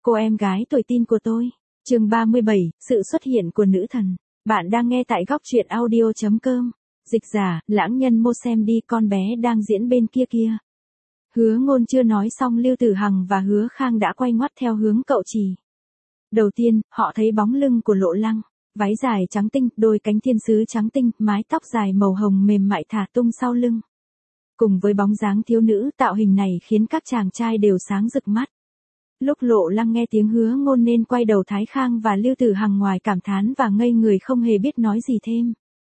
Cô em gái tuổi teen của tôi. Chương 37, sự xuất hiện của nữ thần. Bạn đang nghe tại góc truyện audio.com. Dịch giả, lãng nhân mô xem đi, con bé đang diễn bên kia kia. Hứa Ngôn chưa nói xong, Lưu Tử Hằng và Hứa Khang đã quay ngoắt theo hướng cậu chỉ. Đầu tiên, họ thấy bóng lưng của Lộ Lăng, váy dài trắng tinh, đôi cánh thiên sứ trắng tinh, mái tóc dài màu hồng mềm mại thả tung sau lưng. Cùng với bóng dáng thiếu nữ, tạo hình này khiến các chàng trai đều sáng rực mắt. Lúc Lộ Lăng nghe tiếng Hứa Ngôn nên quay đầu, Thái Khang và Lưu Tử Hằng ngoài cảm thán và ngây người không hề biết nói gì thêm.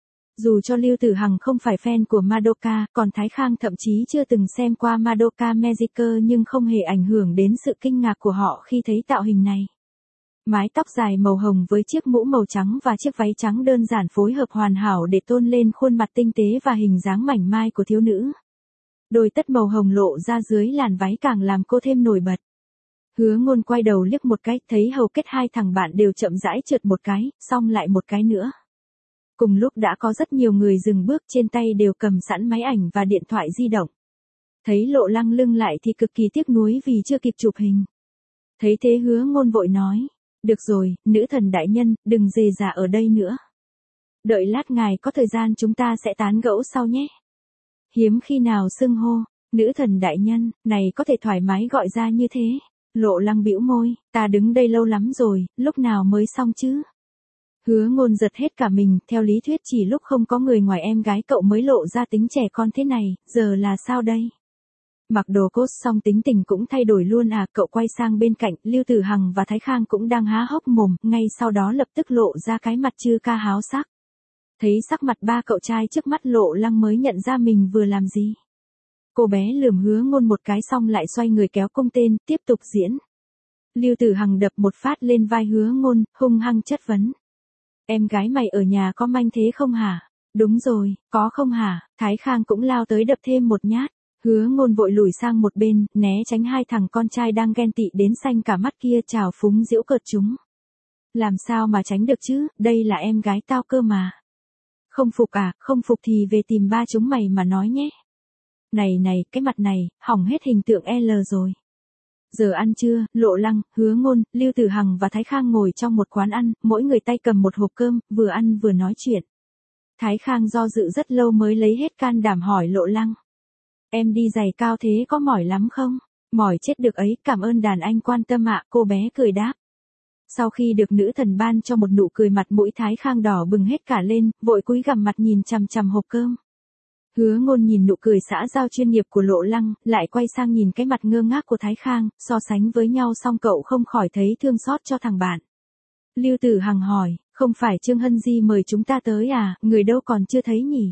Dù cho Lưu Tử Hằng không phải fan của Madoka, còn Thái Khang thậm chí chưa từng xem qua Madoka Magica, nhưng không hề ảnh hưởng đến sự kinh ngạc của họ khi thấy tạo hình này. Mái tóc dài màu hồng với chiếc mũ màu trắng và chiếc váy trắng đơn giản phối hợp hoàn hảo để tôn lên khuôn mặt tinh tế và hình dáng mảnh mai của thiếu nữ. Đôi tất màu hồng lộ ra dưới làn váy càng làm cô thêm nổi bật. Hứa Ngôn quay đầu liếc một cái, thấy hầu kết hai thằng bạn đều chậm rãi trượt một cái, xong lại một cái nữa. Cùng lúc đã có rất nhiều người dừng bước, trên tay đều cầm sẵn máy ảnh và điện thoại di động. Thấy Lộ Lăng lưng lại thì cực kỳ tiếc nuối vì chưa kịp chụp hình. Thấy thế Hứa Ngôn vội nói, được rồi, nữ thần đại nhân, đừng rề rà ở đây nữa. Đợi lát ngài có thời gian chúng ta sẽ tán gẫu sau nhé. Hiếm khi nào xưng hô, nữ thần đại nhân, này có thể thoải mái gọi ra như thế. Lộ Lăng bĩu môi, ta đứng đây lâu lắm rồi, lúc nào mới xong chứ? Hứa Ngôn giật hết cả mình, theo lý thuyết chỉ lúc không có người ngoài em gái cậu mới lộ ra tính trẻ con thế này, giờ là sao đây? Mặc đồ cốt xong tính tình cũng thay đổi luôn à? Cậu quay sang bên cạnh, Lưu Tử Hằng và Thái Khang cũng đang há hốc mồm, ngay sau đó lập tức lộ ra cái mặt chư ca háo sắc. Thấy sắc mặt ba cậu trai trước mắt, Lộ Lăng mới nhận ra mình vừa làm gì. Cô bé lườm Hứa Ngôn một cái xong lại xoay người kéo cung tên, tiếp tục diễn. Lưu Tử Hằng đập một phát lên vai Hứa Ngôn, hung hăng chất vấn. Em gái mày ở nhà có manh thế không hả? Đúng rồi, có không hả? Thái Khang cũng lao tới đập thêm một nhát. Hứa Ngôn vội lùi sang một bên, né tránh hai thằng con trai đang ghen tị đến xanh cả mắt kia, trào phúng giễu cợt chúng. Làm sao mà tránh được chứ, đây là em gái tao cơ mà. Không phục à, không phục thì về tìm ba chúng mày mà nói nhé. Này, cái mặt này, hỏng hết hình tượng L rồi. Giờ ăn trưa, Lộ Lăng, Hứa Ngôn, Lưu Tử Hằng và Thái Khang ngồi trong một quán ăn, mỗi người tay cầm một hộp cơm, vừa ăn vừa nói chuyện. Thái Khang do dự rất lâu mới lấy hết can đảm hỏi Lộ Lăng. Em đi giày cao thế có mỏi lắm không? Mỏi chết được ấy, cảm ơn đàn anh quan tâm ạ, cô bé cười đáp. Sau khi được nữ thần ban cho một nụ cười, mặt mũi Thái Khang đỏ bừng hết cả lên, vội cúi gằm mặt nhìn chằm chằm hộp cơm. Hứa Ngôn nhìn nụ cười xã giao chuyên nghiệp của Lộ Lăng, lại quay sang nhìn cái mặt ngơ ngác của Thái Khang, so sánh với nhau xong cậu không khỏi thấy thương xót cho thằng bạn. Lưu Tử Hằng hỏi, không phải Trương Hân Di mời chúng ta tới à, người đâu còn chưa thấy nhỉ?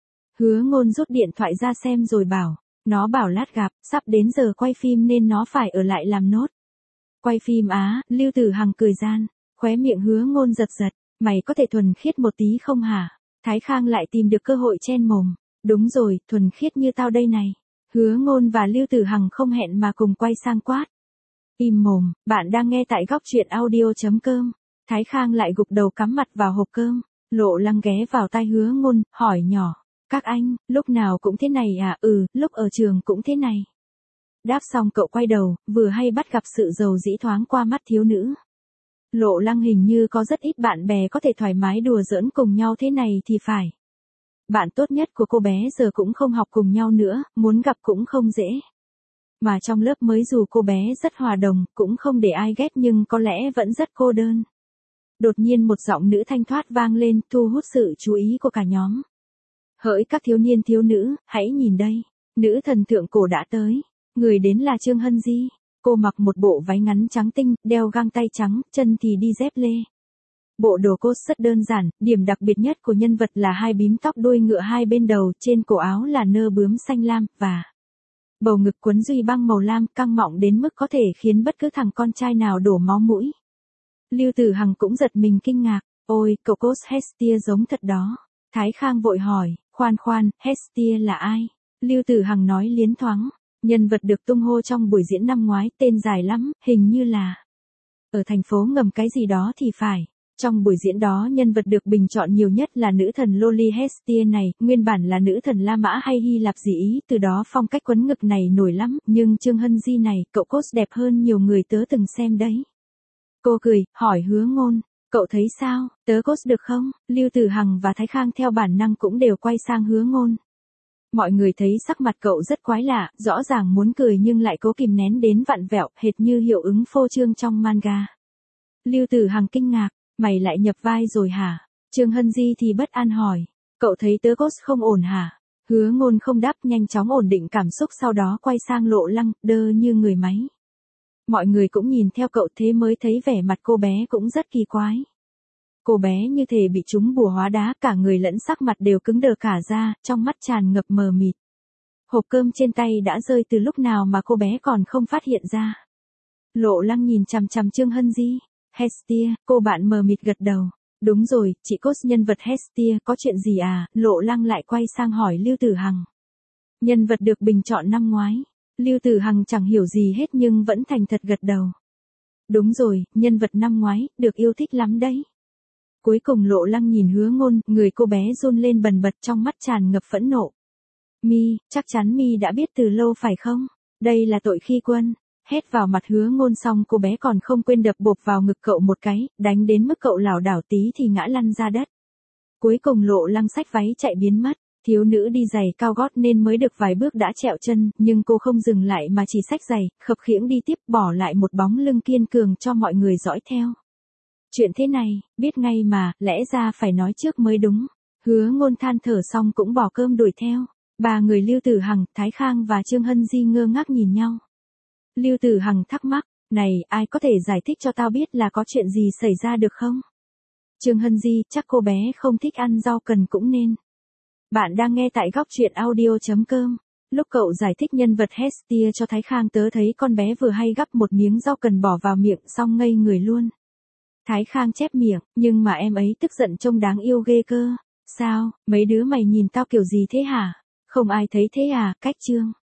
Hứa Ngôn rút điện thoại ra xem rồi bảo, nó bảo lát gặp, sắp đến giờ quay phim nên nó phải ở lại làm nốt. Quay phim á? Lưu Tử Hằng cười gian, khóe miệng Hứa Ngôn giật giật, mày có thể thuần khiết một tí không hả? Thái Khang lại tìm được cơ hội chen mồm. Đúng rồi, thuần khiết như tao đây này. Hứa Ngôn và Lưu Tử Hằng không hẹn mà cùng quay sang quát. Im mồm, bạn đang nghe tại góc truyện audio.com. Thái Khang lại gục đầu cắm mặt vào hộp cơm. Lộ Lăng ghé vào tai Hứa Ngôn, hỏi nhỏ. Các anh, lúc nào cũng thế này à? Ừ, lúc ở trường cũng thế này. Đáp xong cậu quay đầu, vừa hay bắt gặp sự dầu dĩ thoáng qua mắt thiếu nữ. Lộ Lăng hình như có rất ít bạn bè có thể thoải mái đùa giỡn cùng nhau thế này thì phải. Bạn tốt nhất của cô bé giờ cũng không học cùng nhau nữa, muốn gặp cũng không dễ. Mà trong lớp mới dù cô bé rất hòa đồng, cũng không để ai ghét nhưng có lẽ vẫn rất cô đơn. Đột nhiên một giọng nữ thanh thoát vang lên, thu hút sự chú ý của cả nhóm. Hỡi các thiếu niên thiếu nữ, hãy nhìn đây, nữ thần thượng cổ đã tới. Người đến là Trương Hân Di. Cô mặc một bộ váy ngắn trắng tinh, đeo găng tay trắng, chân thì đi dép lê. Bộ đồ cốt rất đơn giản, điểm đặc biệt nhất của nhân vật là hai bím tóc đuôi ngựa hai bên đầu, trên cổ áo là nơ bướm xanh lam, và bầu ngực quấn duy băng màu lam, căng mọng đến mức có thể khiến bất cứ thằng con trai nào đổ máu mũi. Lưu Tử Hằng cũng giật mình kinh ngạc, ôi, cậu cốt Hestia giống thật đó. Thái Khang vội hỏi, khoan, Hestia là ai? Lưu Tử Hằng nói liến thoáng, nhân vật được tung hô trong buổi diễn năm ngoái, tên dài lắm, hình như là ở thành phố ngầm cái gì đó thì phải. Trong buổi diễn đó nhân vật được bình chọn nhiều nhất là nữ thần Loli Hestia này, nguyên bản là nữ thần La Mã hay Hy Lạp gì ý, từ đó phong cách quấn ngực này nổi lắm, nhưng Trương Hân Di này, cậu cos đẹp hơn nhiều người tớ từng xem đấy. Cô cười, hỏi Hứa Ngôn, cậu thấy sao, tớ cos được không? Lưu Tử Hằng và Thái Khang theo bản năng cũng đều quay sang Hứa Ngôn. Mọi người thấy sắc mặt cậu rất quái lạ, rõ ràng muốn cười nhưng lại cố kìm nén đến vặn vẹo, hệt như hiệu ứng phô trương trong manga. Lưu Tử Hằng kinh ngạc, mày lại nhập vai rồi hả? Trương Hân Di thì bất an hỏi, cậu thấy tớ cos không ổn hả? Hứa Ngôn không đáp, nhanh chóng ổn định cảm xúc, sau đó quay sang Lộ Lăng, đơ như người máy. Mọi người cũng nhìn theo cậu, thế mới thấy vẻ mặt cô bé cũng rất kỳ quái. Cô bé như thể bị trúng bùa hóa đá, cả người lẫn sắc mặt đều cứng đờ cả ra, trong mắt tràn ngập mờ mịt. Hộp cơm trên tay đã rơi từ lúc nào mà cô bé còn không phát hiện ra. Lộ Lăng nhìn chằm chằm Trương Hân Di. Hestia, cô bạn mờ mịt gật đầu. Đúng rồi, chị cos nhân vật Hestia, có chuyện gì à? Lộ Lăng lại quay sang hỏi Lưu Tử Hằng. Nhân vật được bình chọn năm ngoái. Lưu Tử Hằng chẳng hiểu gì hết nhưng vẫn thành thật gật đầu. Đúng rồi, nhân vật năm ngoái, được yêu thích lắm đấy. Cuối cùng Lộ Lăng nhìn Hứa Ngôn, người cô bé run lên bần bật, trong mắt tràn ngập phẫn nộ. Mi, chắc chắn Mi đã biết từ lâu phải không? Đây là tội khi quân. Hét vào mặt Hứa Ngôn xong cô bé còn không quên đập bộp vào ngực cậu một cái, đánh đến mức cậu lảo đảo tí thì ngã lăn ra đất. Cuối cùng Lộ Lăng xách váy chạy biến mất. Thiếu nữ đi giày cao gót nên mới được vài bước đã trẹo chân, nhưng cô không dừng lại mà chỉ xách giày, khập khiễng đi tiếp, bỏ lại một bóng lưng kiên cường cho mọi người dõi theo. Chuyện thế này, biết ngay mà, lẽ ra phải nói trước mới đúng. Hứa Ngôn than thở xong cũng bỏ cơm đuổi theo. Ba người Lưu Tử Hằng, Thái Khang và Trương Hân Di ngơ ngác nhìn nhau. Lưu Tử Hằng thắc mắc, này, ai có thể giải thích cho tao biết là có chuyện gì xảy ra được không? Trương Hân Di, chắc cô bé không thích ăn rau cần cũng nên. Bạn đang nghe tại góc truyện audio.com. Lúc cậu giải thích nhân vật Hestia cho Thái Khang, tớ thấy con bé vừa hay gắp một miếng rau cần bỏ vào miệng xong ngây người luôn. Thái Khang chép miệng, nhưng mà em ấy tức giận trông đáng yêu ghê cơ. Sao, mấy đứa mày nhìn tao kiểu gì thế hả? Không ai thấy thế à? Cách Trương